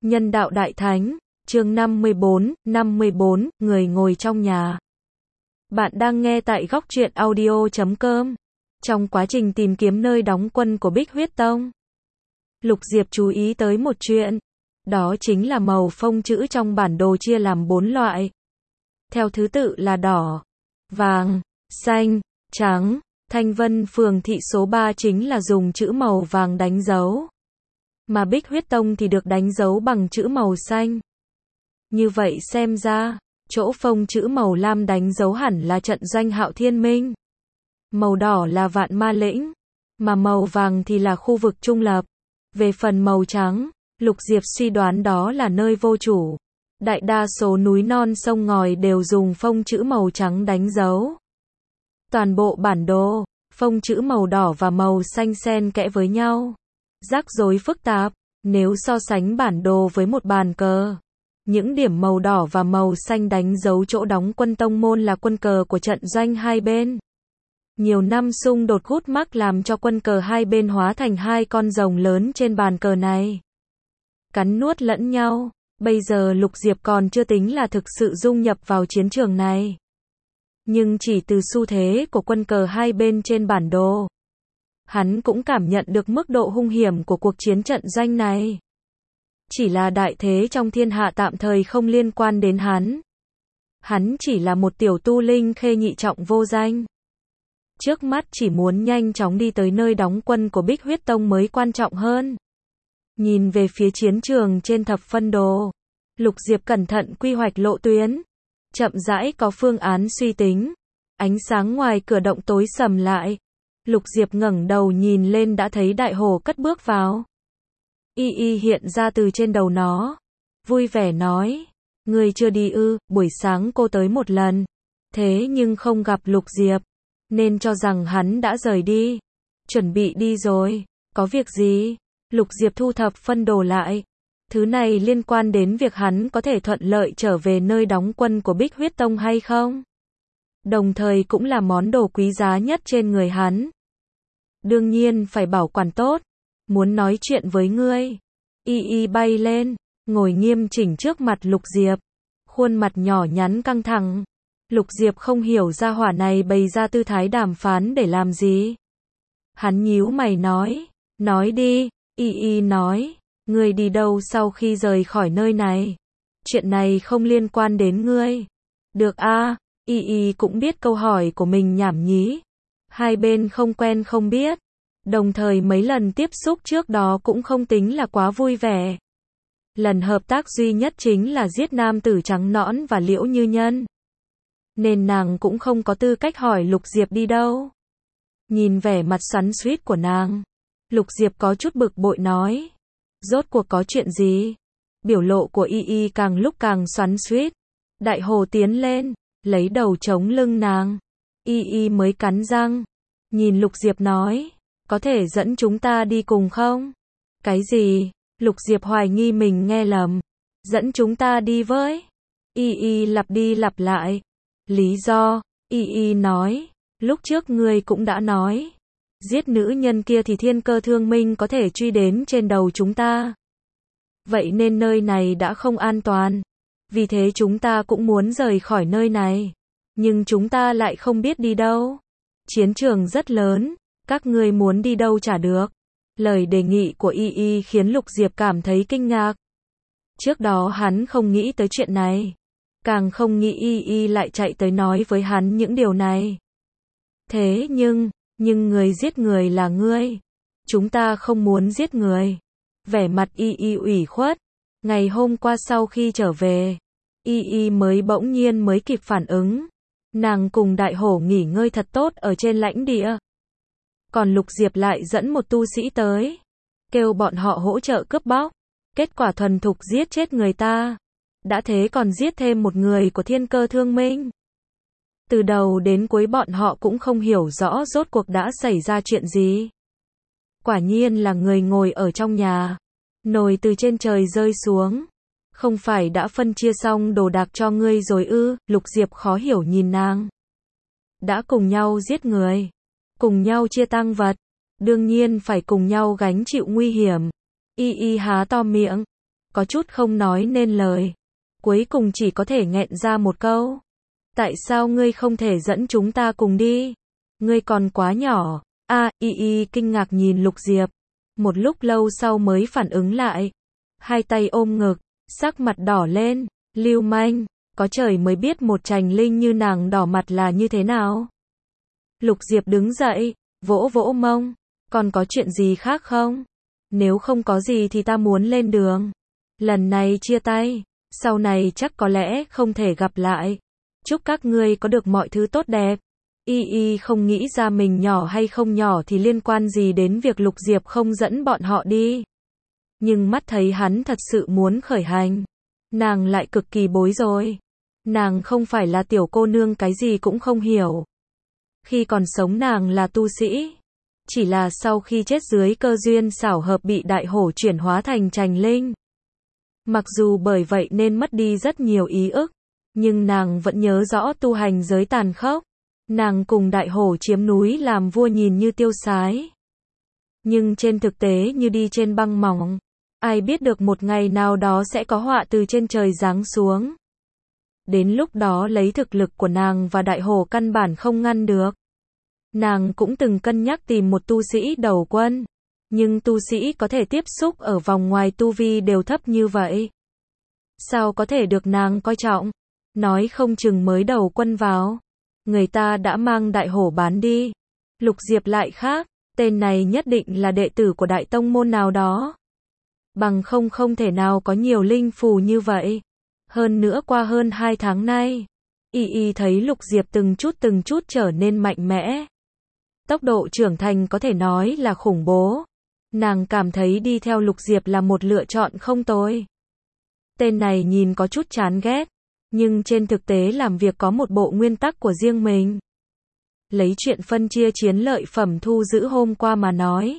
Nhân đạo đại thánh, chương 54, người ngồi trong nhà. Bạn đang nghe tại góc truyện audio.com. Trong quá trình tìm kiếm nơi đóng quân của Bích Huyết Tông, Lục Diệp chú ý tới một chuyện. Đó chính là màu phông chữ trong bản đồ chia làm 4 loại. Theo thứ tự là đỏ, vàng, xanh, trắng. Thanh Vân Phường thị số 3 chính là dùng chữ màu vàng đánh dấu, mà Bích Huyết Tông thì được đánh dấu bằng chữ màu xanh. Như vậy xem ra, chỗ phông chữ màu lam đánh dấu hẳn là trận doanh Hạo Thiên Minh. Màu đỏ là Vạn Ma Lĩnh, mà màu vàng thì là khu vực trung lập. Về phần màu trắng, Lục Diệp suy đoán đó là nơi vô chủ. Đại đa số núi non sông ngòi đều dùng phông chữ màu trắng đánh dấu. Toàn bộ bản đồ, phông chữ màu đỏ và màu xanh xen kẽ với nhau, rắc rối phức tạp. Nếu so sánh bản đồ với một bàn cờ, những điểm màu đỏ và màu xanh đánh dấu chỗ đóng quân tông môn là quân cờ của trận doanh hai bên. Nhiều năm xung đột gút mắc làm cho quân cờ hai bên hóa thành hai con rồng lớn trên bàn cờ này, cắn nuốt lẫn nhau. Bây giờ Lục Diệp còn chưa tính là thực sự dung nhập vào chiến trường này, nhưng chỉ từ xu thế của quân cờ hai bên trên bản đồ, hắn cũng cảm nhận được mức độ hung hiểm của cuộc chiến trận doanh này. Chỉ là đại thế trong thiên hạ tạm thời không liên quan đến hắn. Hắn chỉ là một tiểu tu linh khê nhị trọng vô danh. Trước mắt chỉ muốn nhanh chóng đi tới nơi đóng quân của Bích Huyết Tông mới quan trọng hơn. Nhìn về phía chiến trường trên thập phân đồ, Lục Diệp cẩn thận quy hoạch lộ tuyến, chậm rãi có phương án suy tính. Ánh sáng ngoài cửa động tối sầm lại. Lục Diệp ngẩng đầu nhìn lên đã thấy Đại Hổ cất bước vào. Y hiện ra từ trên đầu nó, vui vẻ nói: "Ngươi chưa đi ư?" Buổi sáng cô tới một lần, thế nhưng không gặp Lục Diệp, nên cho rằng hắn đã rời đi. Chuẩn bị đi rồi, có việc gì? Lục Diệp thu thập phân đồ lại. Thứ này liên quan đến việc hắn có thể thuận lợi trở về nơi đóng quân của Bích Huyết Tông hay không. Đồng thời cũng là món đồ quý giá nhất trên người hắn. Đương nhiên phải bảo quản tốt. Muốn nói chuyện với ngươi. Y bay lên, ngồi nghiêm chỉnh trước mặt Lục Diệp. Khuôn mặt nhỏ nhắn căng thẳng. Lục Diệp không hiểu ra hỏa này bày ra tư thái đàm phán để làm gì. Hắn nhíu mày nói: "Nói đi." Y nói: "Ngươi đi đâu sau khi rời khỏi nơi này? Chuyện này không liên quan đến ngươi." "Được a." Y cũng biết câu hỏi của mình nhảm nhí. Hai bên không quen không biết. Đồng thời mấy lần tiếp xúc trước đó cũng không tính là quá vui vẻ. Lần hợp tác duy nhất chính là giết nam tử trắng nõn và Liễu Như Nhân, nên nàng cũng không có tư cách hỏi Lục Diệp đi đâu. Nhìn vẻ mặt xoắn xuýt của nàng, Lục Diệp có chút bực bội nói: "Rốt cuộc có chuyện gì?" Biểu lộ của Y càng lúc càng xoắn xuýt. Đại Hồ tiến lên, lấy đầu chống lưng nàng. Y mới cắn răng, nhìn Lục Diệp nói: "Có thể dẫn chúng ta đi cùng không?" "Cái gì?" Lục Diệp hoài nghi mình nghe lầm. "Dẫn chúng ta đi với?" Y lặp đi lặp lại. "Lý do?" Y nói: "Lúc trước ngươi cũng đã nói, giết nữ nhân kia thì thiên cơ thương minh có thể truy đến trên đầu chúng ta. Vậy nên nơi này đã không an toàn. Vì thế chúng ta cũng muốn rời khỏi nơi này. Nhưng chúng ta lại không biết đi đâu. Chiến trường rất lớn, các ngươi muốn đi đâu chả được." Lời đề nghị của Y khiến Lục Diệp cảm thấy kinh ngạc. Trước đó hắn không nghĩ tới chuyện này. Càng không nghĩ Y lại chạy tới nói với hắn những điều này. "Thế nhưng người giết người là ngươi. Chúng ta không muốn giết người." Vẻ mặt Y ủy khuất. Ngày hôm qua sau khi trở về, Y mới bỗng nhiên mới kịp phản ứng. Nàng cùng Đại Hổ nghỉ ngơi thật tốt ở trên lãnh địa. Còn Lục Diệp lại dẫn một tu sĩ tới, kêu bọn họ hỗ trợ cướp bóc. Kết quả thuần thục giết chết người ta. Đã thế còn giết thêm một người của thiên cơ thương minh. Từ đầu đến cuối bọn họ cũng không hiểu rõ rốt cuộc đã xảy ra chuyện gì. Quả nhiên là người ngồi ở trong nhà. Nồi từ trên trời rơi xuống. "Không phải đã phân chia xong đồ đạc cho ngươi rồi ư?" Lục Diệp khó hiểu nhìn nàng. "Đã cùng nhau giết người, cùng nhau chia tang vật, đương nhiên phải cùng nhau gánh chịu nguy hiểm." Y há to miệng, có chút không nói nên lời. Cuối cùng chỉ có thể nghẹn ra một câu. Tại sao ngươi không thể dẫn chúng ta cùng đi? Ngươi còn quá nhỏ. Y kinh ngạc nhìn Lục Diệp. Một lúc lâu sau mới phản ứng lại. Hai tay ôm ngực, sắc mặt đỏ lên. Lưu manh, có trời mới biết một Trành Linh như nàng đỏ mặt là như thế nào. Lục Diệp đứng dậy, vỗ vỗ mông. Còn có chuyện gì khác không? Nếu không có gì thì ta muốn lên đường. Lần này chia tay, sau này chắc có lẽ không thể gặp lại. Chúc các ngươi có được mọi thứ tốt đẹp. Y không nghĩ ra mình nhỏ hay không nhỏ thì liên quan gì đến việc Lục Diệp không dẫn bọn họ đi. Nhưng mắt thấy hắn thật sự muốn khởi hành, nàng lại cực kỳ bối rối. Nàng không phải là tiểu cô nương cái gì cũng không hiểu. Khi còn sống nàng là tu sĩ. Chỉ là sau khi chết dưới cơ duyên xảo hợp bị đại hổ chuyển hóa thành Trành Linh. Mặc dù bởi vậy nên mất đi rất nhiều ý ức, nhưng nàng vẫn nhớ rõ tu hành giới tàn khốc. Nàng cùng đại hổ chiếm núi làm vua nhìn như tiêu sái. Nhưng trên thực tế như đi trên băng mỏng. Ai biết được một ngày nào đó sẽ có họa từ trên trời giáng xuống. Đến lúc đó lấy thực lực của nàng và đại hổ căn bản không ngăn được. Nàng cũng từng cân nhắc tìm một tu sĩ đầu quân. Nhưng tu sĩ có thể tiếp xúc ở vòng ngoài tu vi đều thấp như vậy. Sao có thể được nàng coi trọng? Nói không chừng mới đầu quân vào. Người ta đã mang đại hổ bán đi. Lục Diệp lại khác. Tên này nhất định là đệ tử của đại tông môn nào đó. Bằng không thể nào có nhiều linh phù như vậy. Hơn nữa qua hơn 2 tháng nay. Y thấy Lục Diệp từng chút trở nên mạnh mẽ. Tốc độ trưởng thành có thể nói là khủng bố. Nàng cảm thấy đi theo Lục Diệp là một lựa chọn không tồi. Tên này nhìn có chút chán ghét, nhưng trên thực tế làm việc có một bộ nguyên tắc của riêng mình. Lấy chuyện phân chia chiến lợi phẩm thu giữ hôm qua mà nói.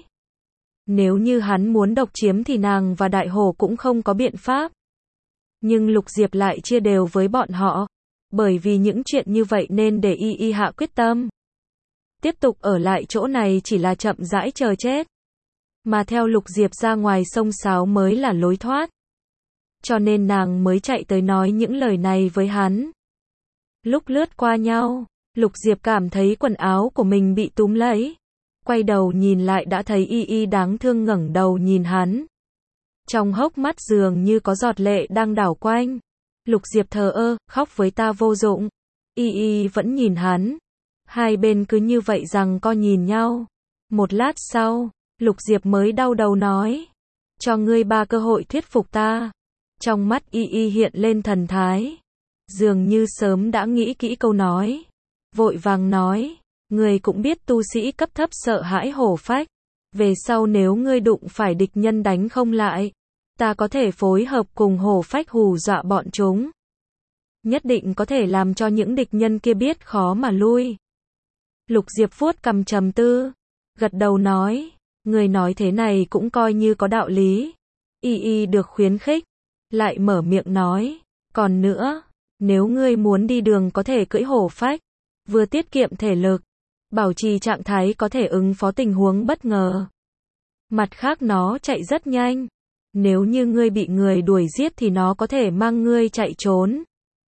Nếu như hắn muốn độc chiếm thì nàng và đại hổ cũng không có biện pháp. Nhưng Lục Diệp lại chia đều với bọn họ. Bởi vì những chuyện như vậy nên để Y hạ quyết tâm. Tiếp tục ở lại chỗ này chỉ là chậm rãi chờ chết. Mà theo Lục Diệp ra ngoài sông sáo mới là lối thoát. Cho nên nàng mới chạy tới nói những lời này với hắn. Lúc lướt qua nhau, Lục Diệp cảm thấy quần áo của mình bị túm lấy. Quay đầu nhìn lại đã thấy Y đáng thương ngẩng đầu nhìn hắn. Trong hốc mắt dường như có giọt lệ đang đảo quanh. Lục Diệp thờ ơ, khóc với ta vô dụng. Y vẫn nhìn hắn. Hai bên cứ như vậy rằng co nhìn nhau. Một lát sau, Lục Diệp mới đau đầu nói. Cho ngươi 3 cơ hội thuyết phục ta. Trong mắt Y hiện lên thần thái. Dường như sớm đã nghĩ kỹ câu nói. Vội vàng nói. Ngươi cũng biết tu sĩ cấp thấp sợ hãi hổ phách. Về sau nếu ngươi đụng phải địch nhân đánh không lại. Ta có thể phối hợp cùng hổ phách hù dọa bọn chúng. Nhất định có thể làm cho những địch nhân kia biết khó mà lui. Lục Diệp vuốt cằm trầm tư. Gật đầu nói. Người nói thế này cũng coi như có đạo lý. Y được khuyến khích. Lại mở miệng nói. Còn nữa, nếu ngươi muốn đi đường có thể cưỡi hổ phách. Vừa tiết kiệm thể lực. Bảo trì trạng thái có thể ứng phó tình huống bất ngờ. Mặt khác nó chạy rất nhanh. Nếu như ngươi bị người đuổi giết thì nó có thể mang ngươi chạy trốn.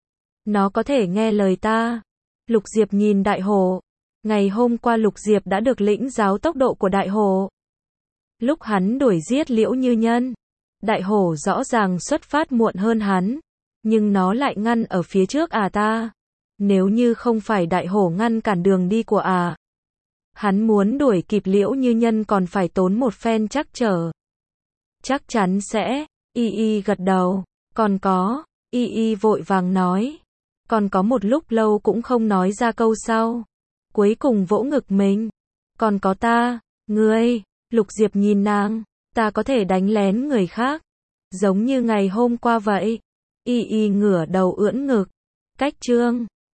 Nó có thể nghe lời ta. Lục Diệp nhìn đại hổ. Ngày hôm qua Lục Diệp đã được lĩnh giáo tốc độ của đại hổ. Lúc hắn đuổi giết Liễu Như Nhân, đại hổ rõ ràng xuất phát muộn hơn hắn. Nhưng nó lại ngăn ở phía trước ta. Nếu như không phải đại hổ ngăn cản đường đi của hắn muốn đuổi kịp Liễu Như Nhân còn phải tốn một phen trắc trở. Chắc chắn sẽ. Y gật đầu. Còn có. Y vội vàng nói. Còn có một lúc lâu cũng không nói ra câu sau. Cuối cùng vỗ ngực mình. Còn có ta. Ngươi. Lục Diệp nhìn nàng. Ta có thể đánh lén người khác. Giống như ngày hôm qua vậy. Y ngửa đầu ưỡn ngực. Cách chương